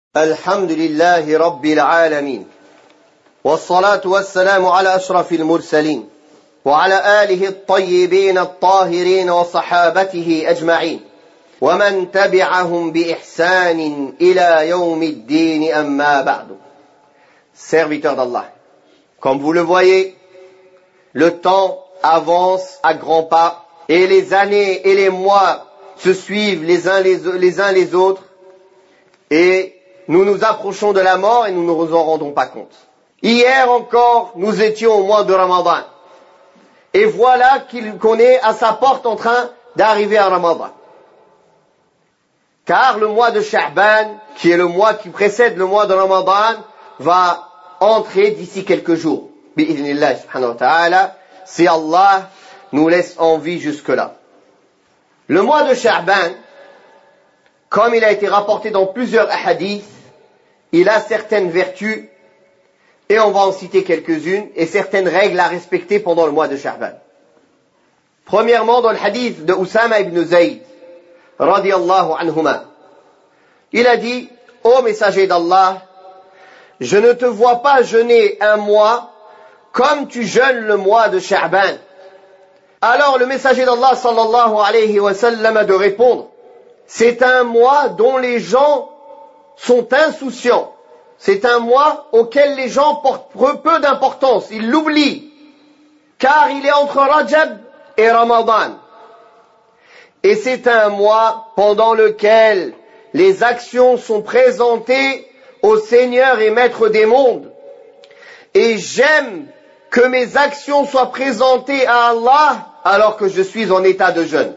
الحمد لله رب العالمين والصلاة والسلام على أشرف المرسلين وعلى آله الطيبين الطاهرين وصحابته أجمعين ومن تبعهم بإحسان إلى يوم الدين أما بعد. Serviteurs d'Allah, comme vous le voyez, le temps avance à grands pas et les années et les mois se suivent les uns les autres et nous nous approchons de la mort et nous ne nous en rendons pas compte. Hier encore, nous étions au mois de Ramadan. Et voilà qu'on est à sa porte en train d'arriver à Ramadan. Car le mois de Sha'ban, qui est le mois qui précède le mois de Ramadan, va entrer d'ici quelques jours. Bi'idhnillah subhanahu wa ta'ala, si Allah nous laisse en vie jusque-là. Le mois de Sha'ban, comme il a été rapporté dans plusieurs hadiths, il a certaines vertus, et on va en citer quelques-unes, et certaines règles à respecter pendant le mois de Sha'ban. Premièrement, dans le hadith de Usama ibn Zayd, radiyallahu anhuma, il a dit, ô messager d'Allah, je ne te vois pas jeûner un mois comme tu jeûnes le mois de Sha'ban. Alors le messager d'Allah sallallahu alayhi wa sallam a de répondre, c'est un mois dont les gens sont insouciants. C'est un mois auquel les gens portent peu d'importance. Ils l'oublient. Car il est entre Rajab et Ramadan. Et c'est un mois pendant lequel les actions sont présentées au Seigneur et Maître des mondes. Et j'aime que mes actions soient présentées à Allah alors que je suis en état de jeûne.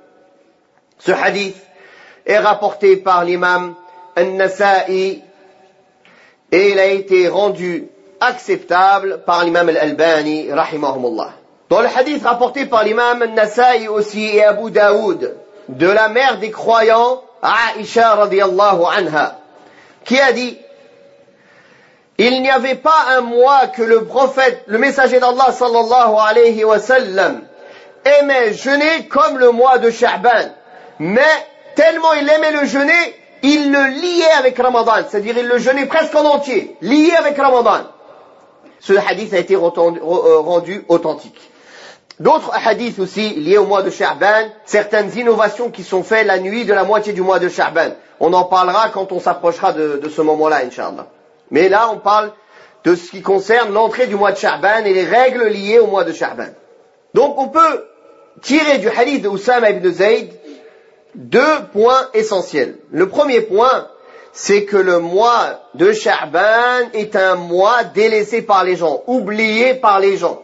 Ce hadith est rapporté par l'imam An-Nasa'i et il a été rendu acceptable par l'imam Al-Albani rahimahumullah. Dans le hadith rapporté par l'imam An-Nasa'i aussi et Abu Daoud de la mère des croyants Aisha radiyallahu anha qui a dit, il n'y avait pas un mois que le prophète, le messager d'Allah sallallahu alayhi wa sallam aimait jeûner comme le mois de Sha'ban, mais tellement il aimait le jeûner, il le liait avec Ramadan, c'est-à-dire il le jeûnait presque en entier, lié avec Ramadan. Ce hadith a été rendu authentique. D'autres hadiths aussi liés au mois de Sha'ban, certaines innovations qui sont faites la nuit de la moitié du mois de Sha'ban. On en parlera quand on s'approchera de ce moment-là, Inch'Allah. Mais là, on parle de ce qui concerne l'entrée du mois de Sha'ban et les règles liées au mois de Sha'ban. Donc on peut tirer du hadith de Usama ibn Zayd deux points essentiels. Le premier point, c'est que le mois de Sha'ban est un mois délaissé par les gens, oublié par les gens.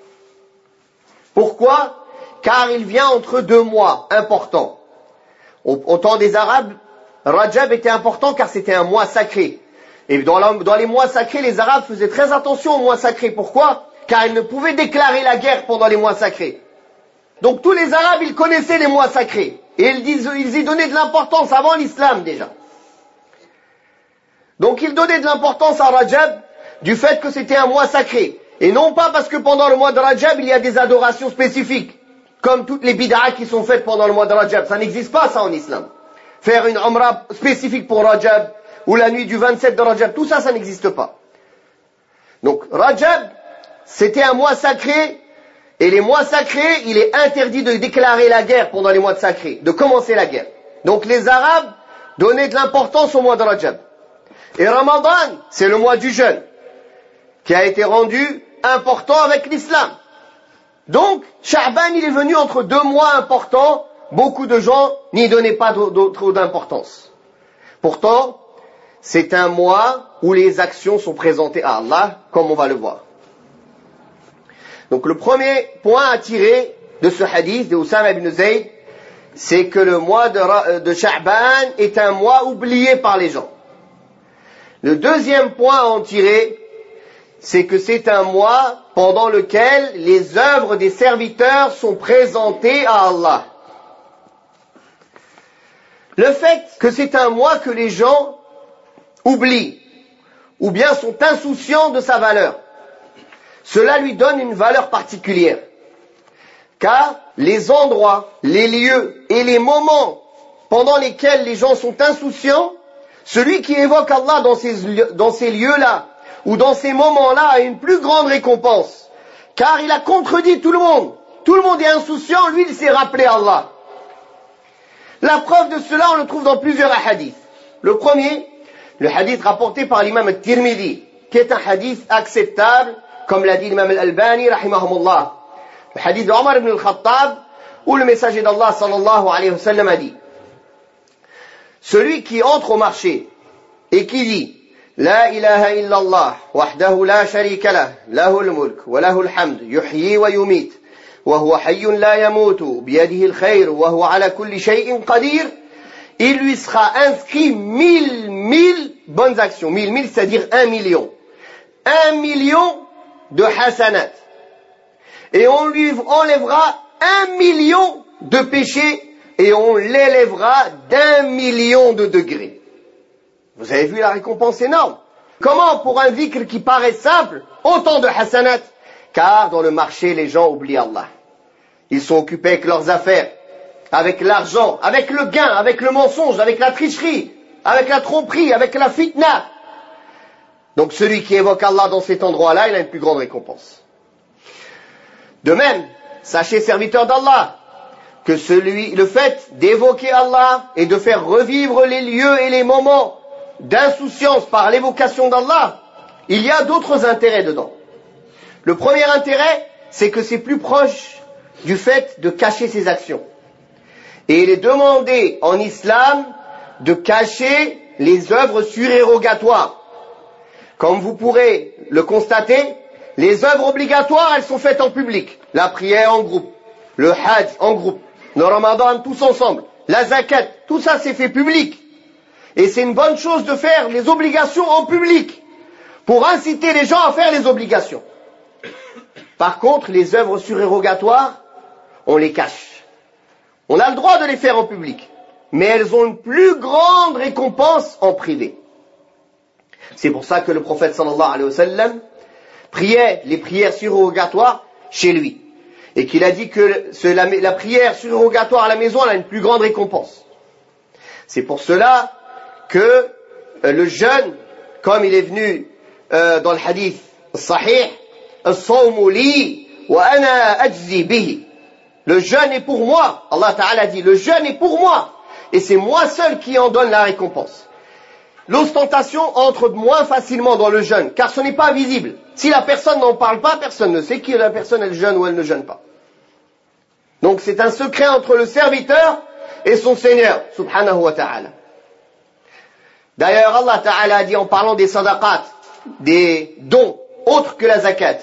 Pourquoi? Car il vient entre deux mois importants. Au temps des Arabes, Rajab était important car c'était un mois sacré. Et dans les mois sacrés, les Arabes faisaient très attention aux mois sacrés. Pourquoi? Car ils ne pouvaient déclarer la guerre pendant les mois sacrés. Donc tous les Arabes, ils connaissaient les mois sacrés. Et ils y donnaient de l'importance avant l'islam déjà. Donc ils donnaient de l'importance à Rajab du fait que c'était un mois sacré. Et non pas parce que pendant le mois de Rajab, il y a des adorations spécifiques. Comme toutes les bid'ah qui sont faites pendant le mois de Rajab. Ça n'existe pas ça en islam. Faire une umrah spécifique pour Rajab, ou la nuit du 27 de Rajab, tout ça, ça n'existe pas. Donc Rajab, c'était un mois sacré. Et les mois sacrés, il est interdit de déclarer la guerre pendant les mois sacrés, de commencer la guerre. Donc les Arabes donnaient de l'importance au mois de Rajab. Et Ramadan, c'est le mois du jeûne, qui a été rendu important avec l'islam. Donc, Sha'ban, il est venu entre deux mois importants, beaucoup de gens n'y donnaient pas trop d'importance. Pourtant, c'est un mois où les actions sont présentées à Allah, comme on va le voir. Donc le premier point à tirer de ce hadith de Usama ibn Zayd, c'est que le mois de Sha'ban est un mois oublié par les gens. Le deuxième point à en tirer, c'est que c'est un mois pendant lequel les œuvres des serviteurs sont présentées à Allah. Le fait que c'est un mois que les gens oublient, ou bien sont insouciants de sa valeur, cela lui donne une valeur particulière. Car les endroits, les lieux et les moments pendant lesquels les gens sont insouciants Celui qui évoque Allah dans ces lieux-là, ou dans ces moments-là, a une plus grande récompense. Car il a contredit tout le monde. Tout le monde est insouciant, lui il s'est rappelé Allah. La preuve de cela, on le trouve dans plusieurs hadiths. Le premier, le hadith rapporté par l'imam al-Tirmidhi, qui est un hadith acceptable, comme l'a dit l'imam al-Albani, rahimahumullah. Le hadith d'Omar ibn al-Khattab, où le messager d'Allah, sallallahu alayhi wa sallam, a dit: celui qui entre au marché et qui dit La ilaha illallah, wahdahu la sharika lah, lahul mulk, wa lahul hamd, yuhyi wa yumit, wa huwa hayyun la yamutu, biyadihi al-khayr, wa huwa ala kulli shay'in qadir, il lui sera inscrit 1000 bonnes actions. 1000, c'est-à-dire 1 million. 1 million de hasanat. Et on lui enlèvera 1 million de péchés et on l'élèvera d'1 million de degrés. Vous avez vu la récompense énorme. Comment pour un dhikr qui paraît simple, autant de hasanat? Car dans le marché, les gens oublient Allah. Ils sont occupés avec leurs affaires, avec l'argent, avec le gain, avec le mensonge, avec la tricherie, avec la tromperie, avec la fitna. Donc celui qui évoque Allah dans cet endroit-là, il a une plus grande récompense. De même, sachez, serviteurs d'Allah, que le fait d'évoquer Allah et de faire revivre les lieux et les moments d'insouciance par l'évocation d'Allah, il y a d'autres intérêts dedans. Le premier intérêt, c'est que c'est plus proche du fait de cacher ses actions. Et il est demandé en islam de cacher les œuvres surérogatoires. Comme vous pourrez le constater, les œuvres obligatoires, elles sont faites en public. La prière en groupe, le hajj en groupe, le ramadan tous ensemble, la zakat, tout ça c'est fait public. Et c'est une bonne chose de faire les obligations en public, pour inciter les gens à faire les obligations. Par contre, les œuvres surérogatoires, on les cache. On a le droit de les faire en public, mais elles ont une plus grande récompense en privé. C'est pour ça que le prophète sallallahu alayhi wa sallam priait les prières surérogatoires chez lui. Et qu'il a dit que la prière surérogatoire à la maison, elle a une plus grande récompense. C'est pour cela que le jeûne, comme il est venu dans le hadith sahih, as-sawmu li wa ana ajzi bihi. Le jeûne est pour moi. Allah Ta'ala dit, le jeûne est pour moi. Et c'est moi seul qui en donne la récompense. L'ostentation entre moins facilement dans le jeûne, car ce n'est pas visible. Si la personne n'en parle pas, personne ne sait qui la personne elle jeûne ou elle ne jeûne pas. Donc c'est un secret entre le serviteur et son Seigneur, subhanahu wa ta'ala. D'ailleurs, Allah Ta'ala a dit en parlant des sadaqat, des dons autres que la zakat,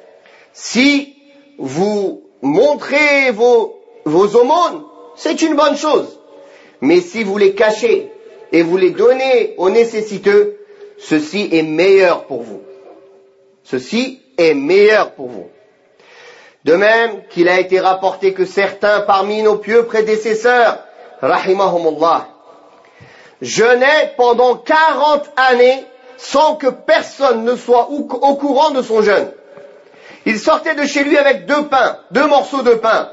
si vous montrez vos aumônes, c'est une bonne chose. Mais si vous les cachez et vous les donnez aux nécessiteux, ceci est meilleur pour vous. Ceci est meilleur pour vous. De même qu'il a été rapporté que certains parmi nos pieux prédécesseurs, rahimahumullah, jeûnaient pendant 40 années sans que personne ne soit au courant de son jeûne. Il sortait de chez lui avec 2 pains, 2 morceaux de pain,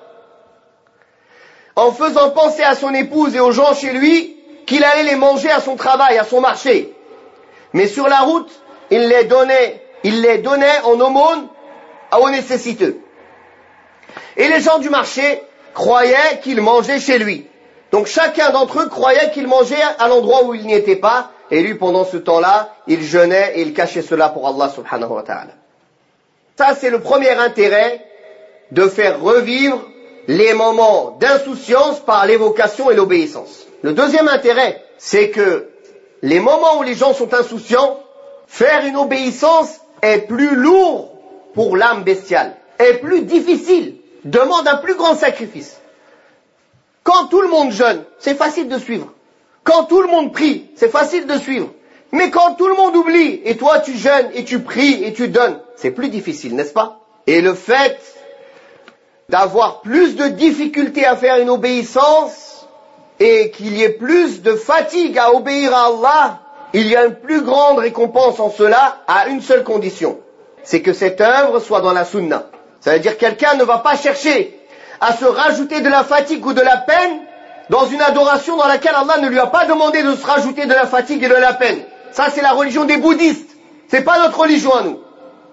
en faisant penser à son épouse et aux gens chez lui qu'il allait les manger à son travail, à son marché. Mais sur la route, il les donnait en aumône aux nécessiteux. Et les gens du marché croyaient qu'il mangeait chez lui. Donc chacun d'entre eux croyait qu'il mangeait à l'endroit où il n'y était pas, et lui pendant ce temps-là, il jeûnait et il cachait cela pour Allah subhanahu wa ta'ala. Ça c'est le premier intérêt de faire revivre les moments d'insouciance par l'évocation et l'obéissance. Le deuxième intérêt, c'est que les moments où les gens sont insouciants, faire une obéissance est plus lourd pour l'âme bestiale, est plus difficile, demande un plus grand sacrifice. Quand tout le monde jeûne, c'est facile de suivre. Quand tout le monde prie, c'est facile de suivre. Mais quand tout le monde oublie, et toi tu jeûnes, et tu pries, et tu donnes, c'est plus difficile, n'est-ce pas? Et le fait d'avoir plus de difficultés à faire une obéissance, et qu'il y ait plus de fatigue à obéir à Allah, il y a une plus grande récompense en cela, à une seule condition. C'est que cette œuvre soit dans la sunna. Ça veut dire que quelqu'un ne va pas chercher à se rajouter de la fatigue ou de la peine dans une adoration dans laquelle Allah ne lui a pas demandé de se rajouter de la fatigue et de la peine. Ça, c'est la religion des bouddhistes. C'est pas notre religion à nous.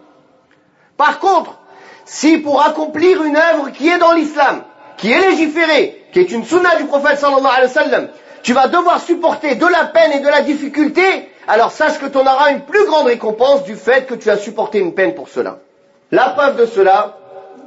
Par contre, si pour accomplir une œuvre qui est dans l'islam, qui est légiférée, qui est une sunna du prophète sallallahu alayhi wa sallam, tu vas devoir supporter de la peine et de la difficulté, alors sache que tu en auras une plus grande récompense du fait que tu as supporté une peine pour cela. La preuve de cela,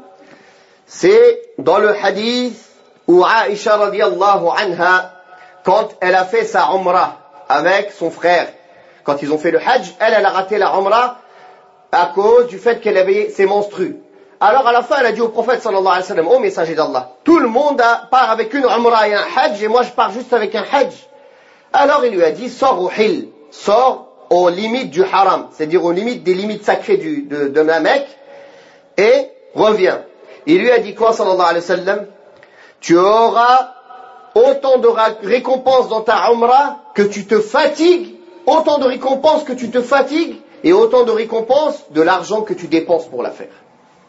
c'est dans le hadith où Aïcha radiyallahu anha, quand elle a fait sa umrah avec son frère, quand ils ont fait le hajj, elle a raté la umrah à cause du fait qu'elle avait ses menstrues. Alors à la fin, elle a dit au prophète sallallahu alayhi wa sallam, ô messager d'Allah, tout le monde part avec une umrah et un hajj, et moi je pars juste avec un hajj. Alors il lui a dit, sors au hil, sors aux limites du haram, c'est-à-dire aux limites des limites sacrées de la Mecque, et reviens. Il lui a dit quoi sallallahu alayhi wa sallam? Tu auras autant de récompenses dans ta umrah que tu te fatigues, autant de récompenses que tu te fatigues, et autant de récompenses de l'argent que tu dépenses pour la faire.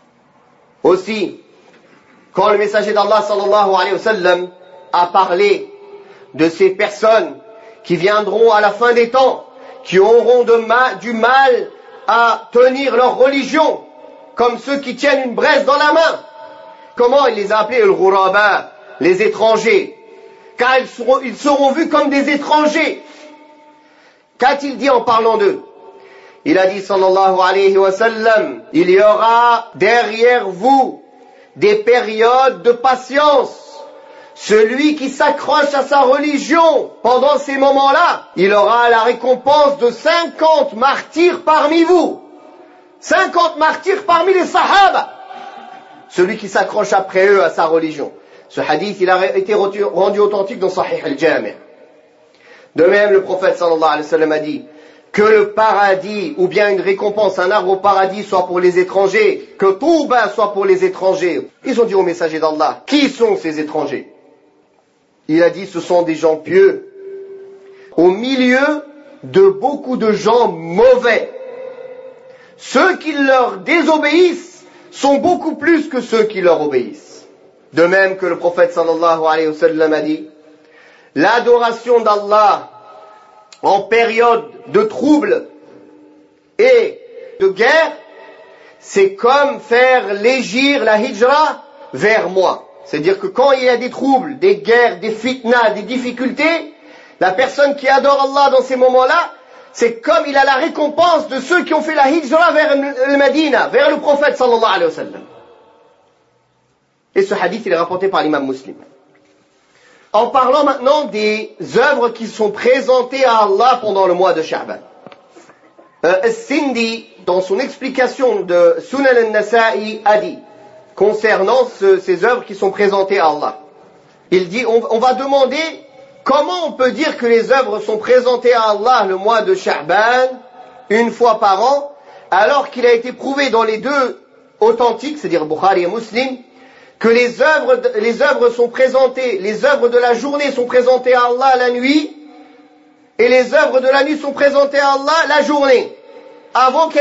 Aussi, quand le messager d'Allah sallallahu alayhi wa sallam a parlé de ces personnes qui viendront à la fin des temps, qui auront du mal à tenir leur religion, comme ceux qui tiennent une braise dans la main, comment il les a appelés le ghuraba, les étrangers, car ils seront vus comme des étrangers. Qu'a-t-il dit en parlant d'eux? Il a dit sallallahu alayhi wa sallam, il y aura derrière vous des périodes de patience. Celui qui s'accroche à sa religion pendant ces moments-là, il aura la récompense de 50 martyrs parmi vous. 50 martyrs parmi les sahaba. Celui qui s'accroche après eux à sa religion. Ce hadith, il a été rendu authentique dans Sahih al-Jami'. De même, le prophète sallallahu alayhi wa sallam a dit que le paradis, ou bien une récompense, un arbre au paradis, soit pour les étrangers, que Touba soit pour les étrangers. Ils ont dit au messager d'Allah, qui sont ces étrangers? Il a dit, ce sont des gens pieux, au milieu de beaucoup de gens mauvais. Ceux qui leur désobéissent sont beaucoup plus que ceux qui leur obéissent. De même que le prophète sallallahu alayhi wa sallam a dit, l'adoration d'Allah en période de trouble et de guerre, c'est comme faire légir la hijra vers moi. C'est-à-dire que quand il y a des troubles, des guerres, des fitnas, des difficultés, la personne qui adore Allah dans ces moments-là, c'est comme il a la récompense de ceux qui ont fait la hijra vers le Medina, vers le prophète sallallahu alayhi wa sallam. Et ce hadith, il est rapporté par l'imam Muslim. En parlant maintenant des œuvres qui sont présentées à Allah pendant le mois de Sha'ban. As-Sindi, dans son explication de Sunan al-Nasa'i, a dit, concernant ces œuvres qui sont présentées à Allah, il dit, on va demander comment on peut dire que les œuvres sont présentées à Allah le mois de Sha'ban, une fois par an, alors qu'il a été prouvé dans les deux authentiques, c'est-à-dire Bukhari et Muslim, que les œuvres sont présentées, les œuvres de la journée sont présentées à Allah la nuit, et les œuvres de la nuit sont présentées à Allah la journée, avant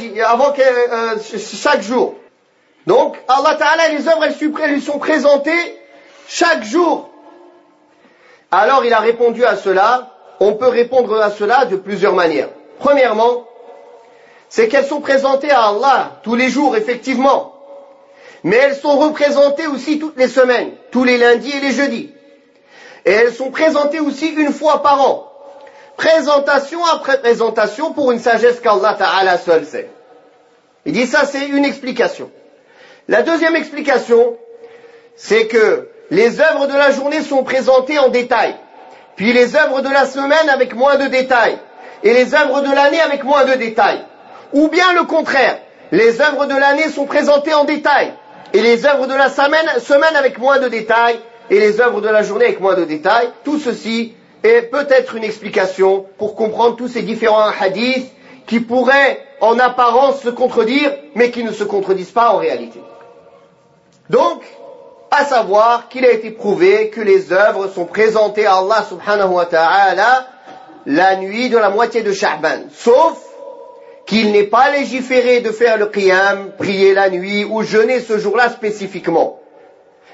chaque jour. Donc, Allah Ta'ala, les œuvres, elles lui sont présentées chaque jour. Alors, il a répondu à cela, on peut répondre à cela de plusieurs manières. Premièrement, c'est qu'elles sont présentées à Allah tous les jours, effectivement. Mais elles sont représentées aussi toutes les semaines, tous les lundis et les jeudis. Et elles sont présentées aussi une fois par an. Présentation après présentation pour une sagesse qu'Allah Ta'ala seul sait. Il dit ça, c'est une explication. La deuxième explication, c'est que les œuvres de la journée sont présentées en détail. Puis les œuvres de la semaine avec moins de détails. Et les œuvres de l'année avec moins de détails. Ou bien le contraire. Les œuvres de l'année sont présentées en détail. Et les œuvres de la semaine avec moins de détails, et les œuvres de la journée avec moins de détails. Tout ceci est peut-être une explication pour comprendre tous ces différents hadiths qui pourraient en apparence se contredire, mais qui ne se contredisent pas en réalité. Donc, à savoir qu'il a été prouvé que les œuvres sont présentées à Allah subhanahu wa ta'ala la nuit de la moitié de Sha'ban, sauf qu'il n'est pas légiféré de faire le qiyam, prier la nuit ou jeûner ce jour-là spécifiquement.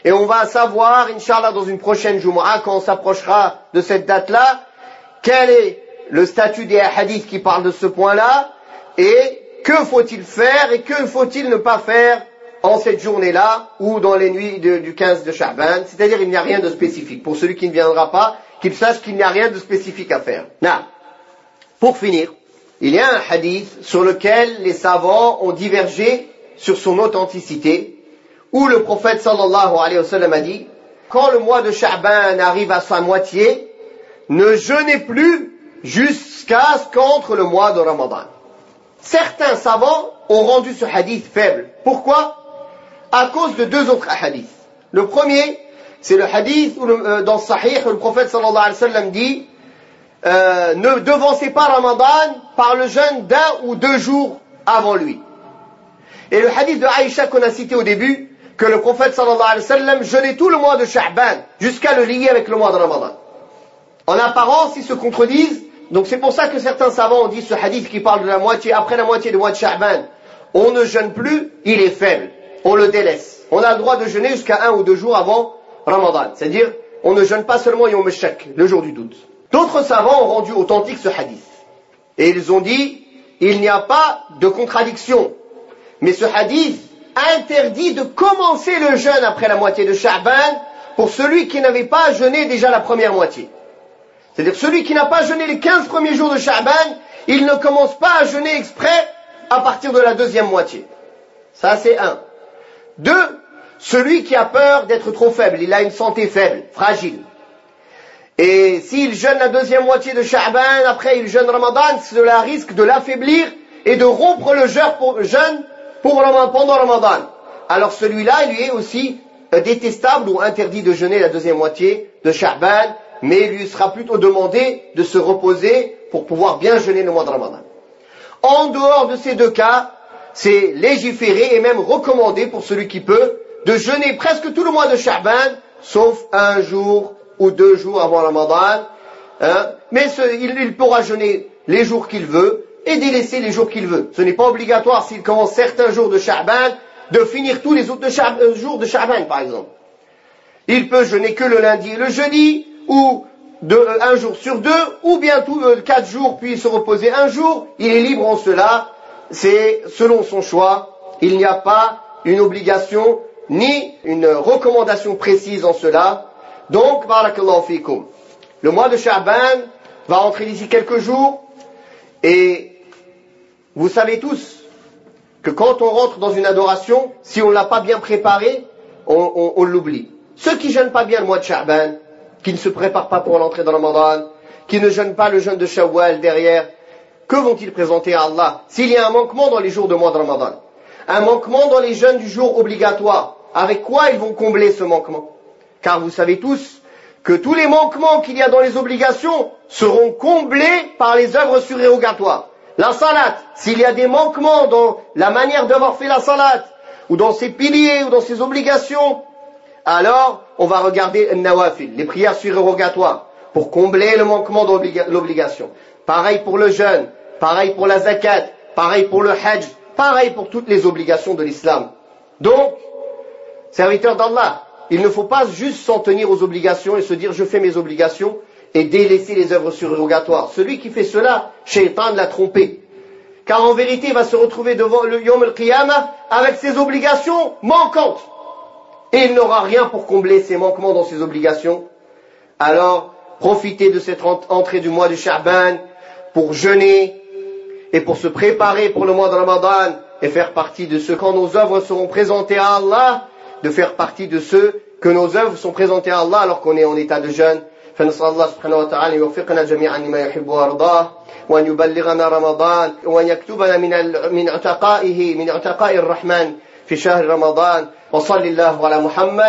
Et on va savoir, Inch'Allah, dans une prochaine Jumu'ah, quand on s'approchera de cette date-là, quel est le statut des hadiths qui parlent de ce point-là, et que faut-il faire et que faut-il ne pas faire en cette journée-là ou dans les nuits du 15 de Sha'ban. C'est-à-dire, il n'y a rien de spécifique. Pour celui qui ne viendra pas, qu'il sache qu'il n'y a rien de spécifique à faire. Pour finir, il y a un hadith sur lequel les savants ont divergé sur son authenticité, où le prophète sallallahu alayhi wa sallam a dit, quand le mois de Sha'ban arrive à sa moitié, ne jeûnez plus jusqu'à ce qu'entre le mois de Ramadan. Certains savants ont rendu ce hadith faible. Pourquoi? À cause de deux autres hadiths. Le premier, c'est le hadith où dans Sahih, où le prophète sallallahu alayhi wa sallam dit, ne devancez pas Ramadan par le jeûne d'1 ou 2 jours avant lui. Et le hadith de Aïcha qu'on a cité au début, que le prophète sallallahu alayhi wa sallam jeûnait tout le mois de Sha'ban, jusqu'à le lier avec le mois de Ramadan. En apparence, ils se contredisent, donc c'est pour ça que certains savants ont dit ce hadith qui parle de la moitié, après la moitié du mois de Sha'ban, on ne jeûne plus, il est faible, on le délaisse. On a le droit de jeûner jusqu'à 1 ou 2 jours avant Ramadan, c'est-à-dire, on ne jeûne pas seulement Yom al-Shak, le jour du doute. D'autres savants ont rendu authentique ce hadith. Et ils ont dit, il n'y a pas de contradiction. Mais ce hadith interdit de commencer le jeûne après la moitié de Sha'ban pour celui qui n'avait pas jeûné déjà la première moitié. C'est-à-dire celui qui n'a pas jeûné les 15 premiers jours de Sha'ban, il ne commence pas à jeûner exprès à partir de la deuxième moitié. Ça c'est 1. 2, celui qui a peur d'être trop faible, il a une santé faible, fragile. Et s'il jeûne la deuxième moitié de Sha'ban, après il jeûne Ramadan, cela risque de l'affaiblir et de rompre le jeûne pendant Ramadan. Alors celui-là, il lui est aussi détestable ou interdit de jeûner la deuxième moitié de Sha'ban, mais il lui sera plutôt demandé de se reposer pour pouvoir bien jeûner le mois de Ramadan. En dehors de ces deux cas, c'est légiféré et même recommandé pour celui qui peut de jeûner presque tout le mois de Sha'ban, sauf 1 jour ou 2 jours avant Ramadan, mais il pourra jeûner les jours qu'il veut et délaisser les jours qu'il veut. Ce n'est pas obligatoire s'il commence certains jours de Sha'ban de finir tous les autres jours de Sha'ban par exemple. Il peut jeûner que le lundi et le jeudi, ou 1 jour sur 2, ou bien 4 jours puis se reposer 1 jour. Il est libre en cela, c'est selon son choix. Il n'y a pas une obligation ni une recommandation précise en cela. Donc, barakallahu fikum, le mois de Sha'ban va entrer d'ici quelques jours, et vous savez tous que quand on rentre dans une adoration, si on ne l'a pas bien préparé, on l'oublie. Ceux qui jeûnent pas bien le mois de Sha'ban, qui ne se préparent pas pour l'entrée dans le Ramadan, qui ne jeûnent pas le jeûne de Shawwal derrière, que vont-ils présenter à Allah s'il y a un manquement dans les jours de mois de Ramadan? Un manquement dans les jeûnes du jour obligatoire. Avec quoi ils vont combler ce manquement? Car vous savez tous que tous les manquements qu'il y a dans les obligations seront comblés par les œuvres surérogatoires. La salat, s'il y a des manquements dans la manière d'avoir fait la salat, ou dans ses piliers, ou dans ses obligations, alors on va regarder al-nawafil, les prières surérogatoires, pour combler le manquement de l'obligation. Pareil pour le jeûne, pareil pour la zakat, pareil pour le hajj, pareil pour toutes les obligations de l'islam. Donc, serviteurs d'Allah, il ne faut pas juste s'en tenir aux obligations et se dire je fais mes obligations et délaisser les œuvres surérogatoires. Celui qui fait cela, Shaitan l'a trompé. Car en vérité, il va se retrouver devant le Yom al-Qiyamah avec ses obligations manquantes. Et il n'aura rien pour combler ses manquements dans ses obligations. Alors, profitez de cette entrée du mois de Sha'ban pour jeûner et pour se préparer pour le mois de Ramadan et faire partie de ceux, quand nos œuvres seront présentées à Allah, de faire partie de ceux que nos œuvres sont présentées à Allah alors qu'on est en état de jeûne. فنسأل الله سبحانه وتعالى يوفقنا جميعا لما يحب ويرضاه وأن يبلغنا رمضان وأن يكتبنا من عتقائه من عتقاء الرحمن في شهر رمضان وصلى الله على محمد